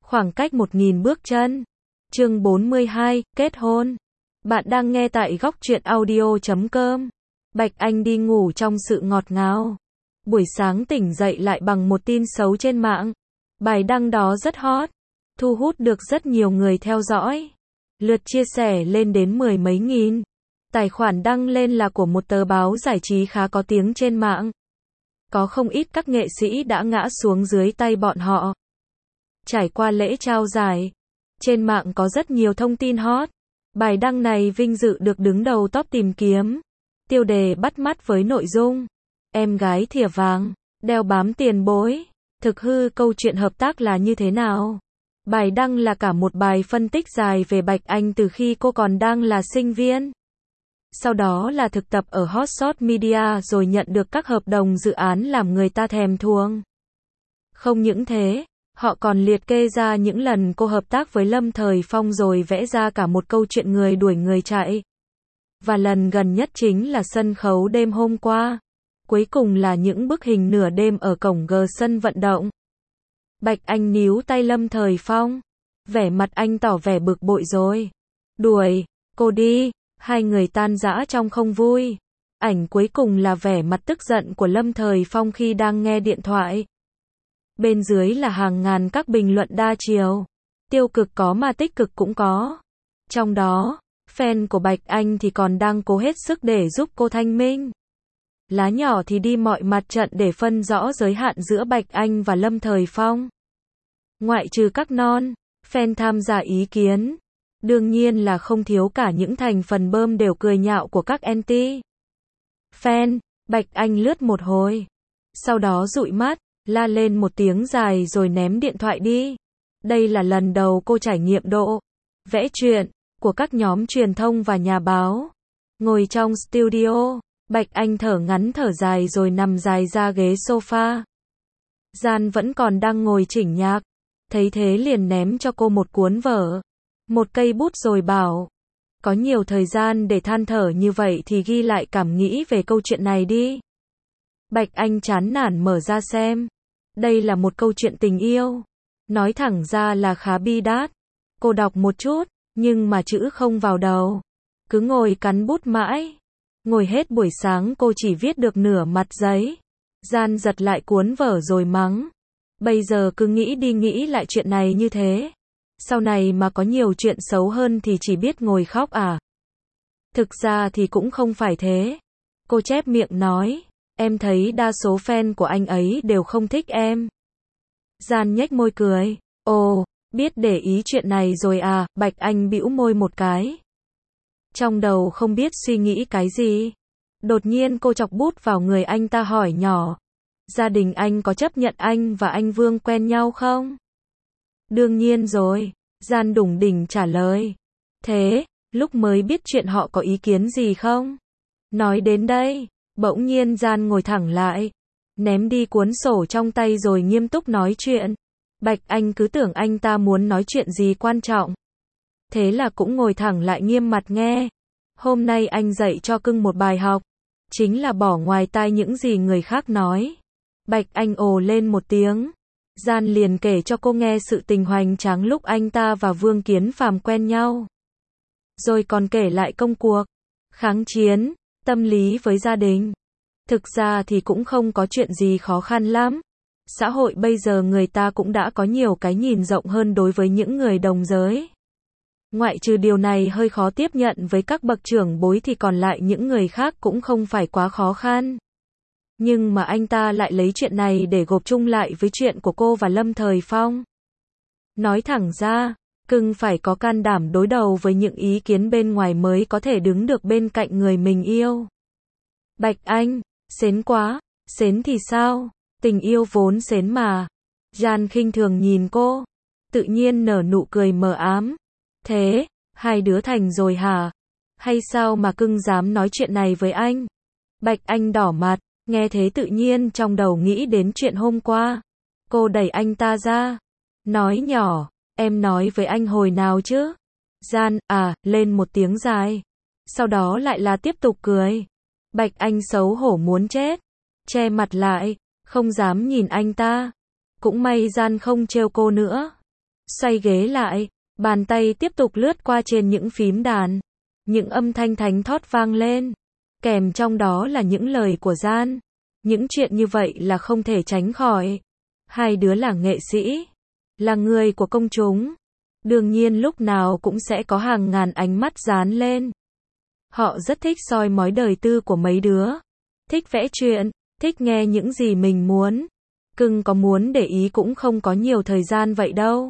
Khoảng cách 1.000 bước chân. Chương 42, kết hôn. Bạn đang nghe tại góc truyện audio.com. Bạch Anh đi ngủ trong sự ngọt ngào. Buổi sáng tỉnh dậy lại bằng một tin xấu trên mạng. Bài đăng đó rất hot, thu hút được rất nhiều người theo dõi. Lượt chia sẻ lên đến 10 mấy nghìn. Tài khoản đăng lên là của một tờ báo giải trí khá có tiếng trên mạng. Có không ít các nghệ sĩ đã ngã xuống dưới tay bọn họ. Trải qua lễ trao giải, trên mạng có rất nhiều thông tin hot. Bài đăng này vinh dự được đứng đầu top tìm kiếm. Tiêu đề bắt mắt với nội dung: em gái thìa vàng, đeo bám tiền bối. Thực hư câu chuyện hợp tác là như thế nào? Bài đăng là cả một bài phân tích dài về Bạch Anh từ khi cô còn đang là sinh viên. Sau đó là thực tập ở Hot Shot Media rồi nhận được các hợp đồng dự án làm người ta thèm thuồng. Không những thế, họ còn liệt kê ra những lần cô hợp tác với Lâm Thời Phong rồi vẽ ra cả một câu chuyện người đuổi người chạy. Và lần gần nhất chính là sân khấu đêm hôm qua. Cuối cùng là những bức hình nửa đêm ở cổng G sân vận động. Bạch Anh níu tay Lâm Thời Phong. Vẻ mặt anh tỏ vẻ bực bội rồi. Đuổi cô đi. Hai người tan rã trong không vui. Ảnh cuối cùng là vẻ mặt tức giận của Lâm Thời Phong khi đang nghe điện thoại. Bên dưới là hàng ngàn các bình luận đa chiều. Tiêu cực có mà tích cực cũng có. Trong đó, fan của Bạch Anh thì còn đang cố hết sức để giúp cô thanh minh. Lá nhỏ thì đi mọi mặt trận để phân rõ giới hạn giữa Bạch Anh và Lâm Thời Phong. Ngoại trừ các fan tham gia ý kiến, đương nhiên là không thiếu cả những thành phần bơm đều cười nhạo của các anti fan. Bạch Anh lướt một hồi, sau đó dụi mắt, la lên một tiếng dài rồi ném điện thoại đi. Đây là lần đầu cô trải nghiệm độ vẽ truyện của các nhóm truyền thông và nhà báo. Ngồi trong studio, Bạch Anh thở ngắn thở dài rồi nằm dài ra ghế sofa. Gian vẫn còn đang ngồi chỉnh nhạc, thấy thế liền ném cho cô một cuốn vở, một cây bút rồi bảo: có nhiều thời gian để than thở như vậy thì ghi lại cảm nghĩ về câu chuyện này đi. Bạch Anh chán nản mở ra xem. Đây là một câu chuyện tình yêu. Nói thẳng ra là khá bi đát. Cô đọc một chút, nhưng mà chữ không vào đầu. Cứ ngồi cắn bút mãi. Ngồi hết buổi sáng cô chỉ viết được nửa mặt giấy. Gian giật lại cuốn vở rồi mắng: bây giờ cứ nghĩ đi nghĩ lại chuyện này như thế. Sau này mà có nhiều chuyện xấu hơn thì chỉ biết ngồi khóc à? Thực ra thì cũng không phải thế. Cô chép miệng nói: em thấy đa số fan của anh ấy đều không thích em. Gian nhếch môi cười: ồ, biết để ý chuyện này rồi à? Bạch Anh bĩu môi một cái. Trong đầu không biết suy nghĩ cái gì. Đột nhiên cô chọc bút vào người anh ta hỏi nhỏ: gia đình anh có chấp nhận anh và anh Vương quen nhau không? Đương nhiên rồi, Gian đủng đỉnh trả lời. Thế, lúc mới biết chuyện họ có ý kiến gì không? Nói đến đây, bỗng nhiên Gian ngồi thẳng lại, ném đi cuốn sổ trong tay rồi nghiêm túc nói chuyện. Bạch Anh cứ tưởng anh ta muốn nói chuyện gì quan trọng. Thế là cũng ngồi thẳng lại nghiêm mặt nghe. Hôm nay anh dạy cho cưng một bài học, chính là bỏ ngoài tai những gì người khác nói. Bạch Anh ồ lên một tiếng. Gian liền kể cho cô nghe sự tình hoành tráng lúc anh ta và Vương Kiến Phàm quen nhau. Rồi còn kể lại công cuộc kháng chiến, tâm lý với gia đình. Thực ra thì cũng không có chuyện gì khó khăn lắm. Xã hội bây giờ người ta cũng đã có nhiều cái nhìn rộng hơn đối với những người đồng giới. Ngoại trừ điều này hơi khó tiếp nhận với các bậc trưởng bối thì còn lại những người khác cũng không phải quá khó khăn. Nhưng mà anh ta lại lấy chuyện này để gộp chung lại với chuyện của cô và Lâm Thời Phong. Nói thẳng ra, cưng phải có can đảm đối đầu với những ý kiến bên ngoài mới có thể đứng được bên cạnh người mình yêu. Bạch Anh, sến quá. Sến thì sao? Tình yêu vốn sến mà. Gian khinh thường nhìn cô, tự nhiên nở nụ cười mờ ám. Thế, hai đứa thành rồi hả? Hay sao mà cưng dám nói chuyện này với anh? Bạch Anh đỏ mặt, nghe thế tự nhiên trong đầu nghĩ đến chuyện hôm qua. Cô đẩy anh ta ra, nói nhỏ: em nói với anh hồi nào chứ? Gian, lên một tiếng dài. Sau đó lại là tiếp tục cười. Bạch Anh xấu hổ muốn chết, che mặt lại, không dám nhìn anh ta. Cũng may Gian không trêu cô nữa. xoay ghế lại, bàn tay tiếp tục lướt qua trên những phím đàn. Những âm thanh thánh thót vang lên, kèm trong đó là những lời của Gian. Những chuyện như vậy là không thể tránh khỏi. Hai đứa là nghệ sĩ, là người của công chúng. Đương nhiên lúc nào cũng sẽ có hàng ngàn ánh mắt dán lên. Họ rất thích soi mói đời tư của mấy đứa. Thích vẽ chuyện, thích nghe những gì mình muốn. Cưng có muốn để ý cũng không có nhiều thời gian vậy đâu.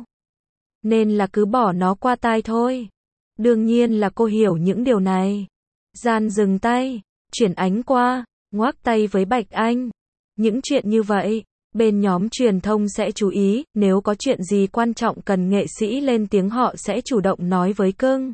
Nên là cứ bỏ nó qua tai thôi. Đương nhiên là cô hiểu những điều này. Gian dừng tay, chuyển ánh qua, ngoắc tay với Bạch Anh. Những chuyện như vậy, bên nhóm truyền thông sẽ chú ý, nếu có chuyện gì quan trọng cần nghệ sĩ lên tiếng họ sẽ chủ động nói với cưng.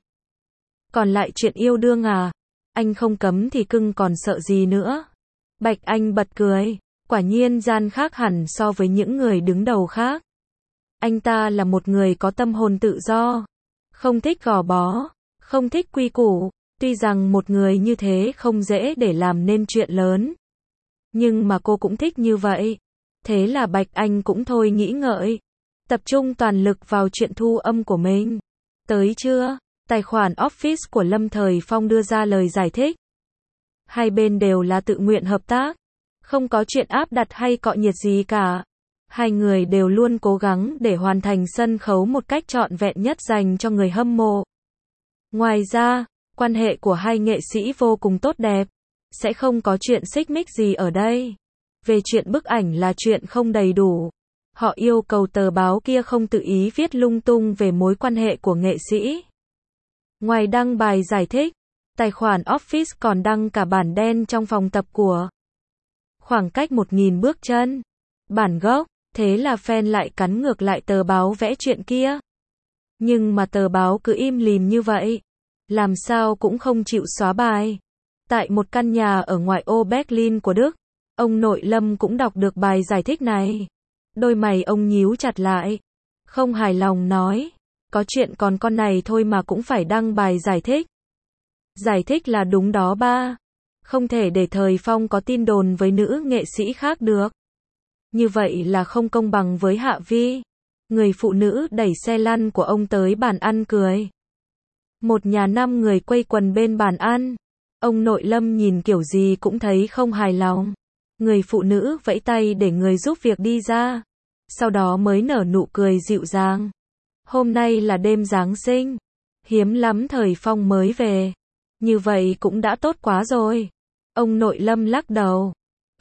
Còn lại chuyện yêu đương à? Anh không cấm thì cưng còn sợ gì nữa? Bạch Anh bật cười, quả nhiên Gian khác hẳn so với những người đứng đầu khác. Anh ta là một người có tâm hồn tự do, không thích gò bó, không thích quy củ, tuy rằng một người như thế không dễ để làm nên chuyện lớn. Nhưng mà cô cũng thích như vậy. Thế là Bạch Anh cũng thôi nghĩ ngợi, tập trung toàn lực vào chuyện thu âm của mình. Tới trưa, tài khoản Office của Lâm Thời Phong đưa ra lời giải thích. Hai bên đều là tự nguyện hợp tác, không có chuyện áp đặt hay cọ nhiệt gì cả. Hai người đều luôn cố gắng để hoàn thành sân khấu một cách trọn vẹn nhất dành cho người hâm mộ. Ngoài ra, quan hệ của hai nghệ sĩ vô cùng tốt đẹp, sẽ không có chuyện xích mích gì ở đây. Về chuyện bức ảnh là chuyện không đầy đủ. Họ yêu cầu tờ báo kia không tự ý viết lung tung về mối quan hệ của nghệ sĩ. Ngoài đăng bài giải thích, tài khoản Office còn đăng cả bản đen trong phòng tập của khoảng cách 1000 bước chân. Bản gốc, thế là fan lại cắn ngược lại tờ báo vẽ chuyện kia. Nhưng mà tờ báo cứ im lìm như vậy, làm sao cũng không chịu xóa bài. Tại một căn nhà ở ngoại ô Berlin của Đức, ông nội Lâm cũng đọc được bài giải thích này. Đôi mày ông nhíu chặt lại, không hài lòng nói, có chuyện còn con này thôi mà cũng phải đăng bài giải thích. Giải thích là đúng đó ba. Không thể để Thời Phong có tin đồn với nữ nghệ sĩ khác được. Như vậy là không công bằng với Hạ Vi. Người phụ nữ đẩy xe lăn của ông tới bàn ăn cười. Một nhà 5 người quây quần bên bàn ăn. Ông nội Lâm nhìn kiểu gì cũng thấy không hài lòng. Người phụ nữ vẫy tay để người giúp việc đi ra. Sau đó mới nở nụ cười dịu dàng. Hôm nay là đêm Giáng sinh. Hiếm lắm Thời Phong mới về. Như vậy cũng đã tốt quá rồi. Ông nội Lâm lắc đầu.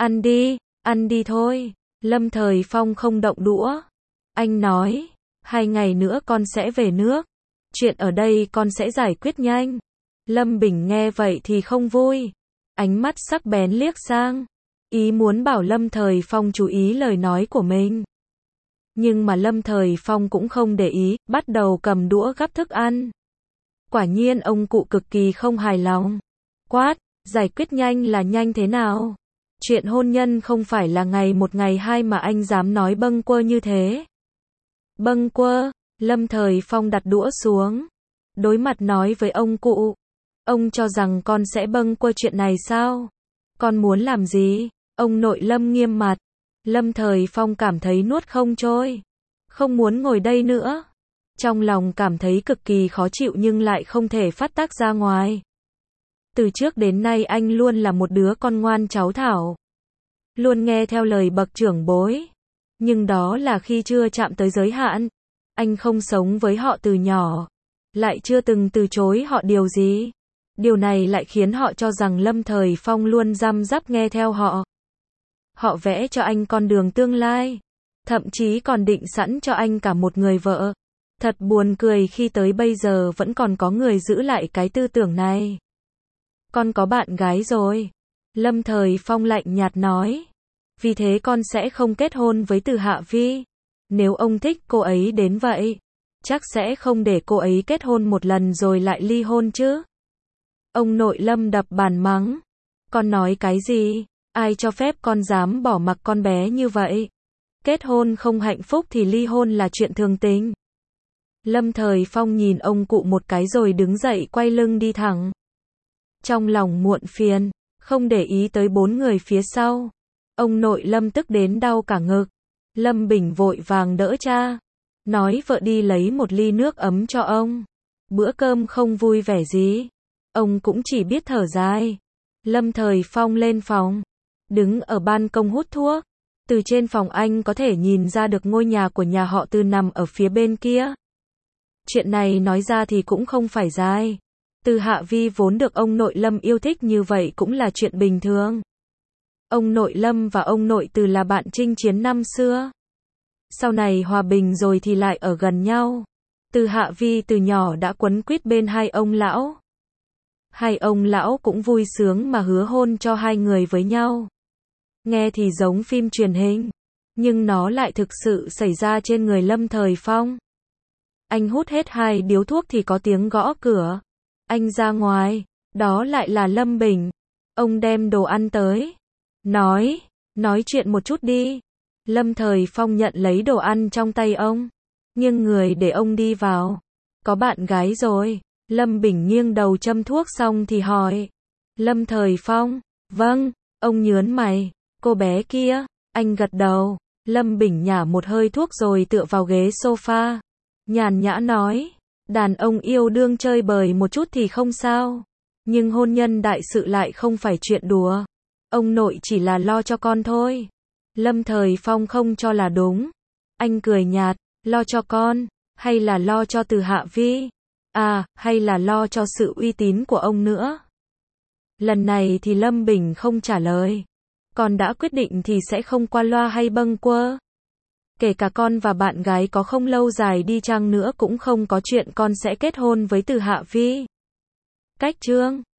Ăn đi thôi. Lâm Thời Phong không động đũa. Anh nói, 2 ngày nữa con sẽ về nước. Chuyện ở đây con sẽ giải quyết nhanh. Lâm Bình nghe vậy thì không vui. Ánh mắt sắc bén liếc sang. Ý muốn bảo Lâm Thời Phong chú ý lời nói của mình. Nhưng mà Lâm Thời Phong cũng không để ý, bắt đầu cầm đũa gắp thức ăn. Quả nhiên ông cụ cực kỳ không hài lòng. Quát, giải quyết nhanh là nhanh thế nào? Chuyện hôn nhân không phải là ngày 1 ngày 2 mà anh dám nói bâng quơ như thế. Bâng quơ, Lâm Thời Phong đặt đũa xuống. Đối mặt nói với ông cụ. Ông cho rằng con sẽ bâng quơ chuyện này sao? Con muốn làm gì? Ông nội Lâm nghiêm mặt. Lâm Thời Phong cảm thấy nuốt không trôi. Không muốn ngồi đây nữa. Trong lòng cảm thấy cực kỳ khó chịu nhưng lại không thể phát tác ra ngoài. Từ trước đến nay anh luôn là một đứa con ngoan cháu thảo. Luôn nghe theo lời bậc trưởng bối. Nhưng đó là khi chưa chạm tới giới hạn. Anh không sống với họ từ nhỏ. Lại chưa từng từ chối họ điều gì. Điều này lại khiến họ cho rằng Lâm Thời Phong luôn răm rắp nghe theo họ. Họ vẽ cho anh con đường tương lai. Thậm chí còn định sẵn cho anh cả một người vợ. Thật buồn cười khi tới bây giờ vẫn còn có người giữ lại cái tư tưởng này. Con có bạn gái rồi. Lâm Thời Phong lạnh nhạt nói. Vì thế con sẽ không kết hôn với Từ Hạ Vi. Nếu ông thích cô ấy đến vậy, chắc sẽ không để cô ấy kết hôn một lần rồi lại ly hôn chứ. Ông nội Lâm đập bàn mắng. Con nói cái gì? Ai cho phép con dám bỏ mặc con bé như vậy? Kết hôn không hạnh phúc thì ly hôn là chuyện thường tình. Lâm Thời Phong nhìn ông cụ một cái rồi đứng dậy quay lưng đi thẳng. Trong lòng muộn phiền, không để ý tới 4 người phía sau. Ông nội Lâm tức đến đau cả ngực. Lâm Bình vội vàng đỡ cha. nói vợ đi lấy một ly nước ấm cho ông. Bữa cơm không vui vẻ gì. Ông cũng chỉ biết thở dài. Lâm Thời Phong lên phòng, đứng ở ban công hút thuốc. Từ trên phòng anh có thể nhìn ra được ngôi nhà của nhà họ Từ nằm ở phía bên kia. Chuyện này nói ra thì cũng không phải dài. Từ Hạ Vi vốn được ông nội Lâm yêu thích như vậy cũng là chuyện bình thường. Ông nội Lâm và ông nội Từ là bạn chinh chiến năm xưa. Sau này hòa bình rồi thì lại ở gần nhau. Từ Hạ Vi từ nhỏ đã quấn quýt bên hai ông lão. Hai ông lão cũng vui sướng mà hứa hôn cho hai người với nhau. Nghe thì giống phim truyền hình, nhưng nó lại thực sự xảy ra trên người Lâm Thời Phong. Anh hút hết 2 điếu thuốc thì có tiếng gõ cửa. Anh ra ngoài, đó lại là Lâm Bình. Ông đem đồ ăn tới. Nói chuyện một chút đi. Lâm Thời Phong nhận lấy đồ ăn trong tay ông, nghiêng người để ông đi vào. Có bạn gái rồi. Lâm Bình nghiêng đầu châm thuốc xong thì hỏi. Lâm Thời Phong, vâng, ông nhớn mày. Cô bé kia, anh gật đầu. Lâm Bình nhả một hơi thuốc rồi tựa vào ghế sofa. Nhàn nhã nói, đàn ông yêu đương chơi bời một chút thì không sao. Nhưng hôn nhân đại sự lại không phải chuyện đùa. Ông nội chỉ là lo cho con thôi. Lâm Thời Phong không cho là đúng. Anh cười nhạt, lo cho con, hay là lo cho Từ Hạ Vi? À, hay là lo cho sự uy tín của ông nữa? Lần này thì Lâm Bình không trả lời. Con đã quyết định thì sẽ không qua loa hay bâng quơ. Kể cả con và bạn gái có không lâu dài đi chăng nữa cũng không có chuyện con sẽ kết hôn với Từ Hạ Vi. Cách chương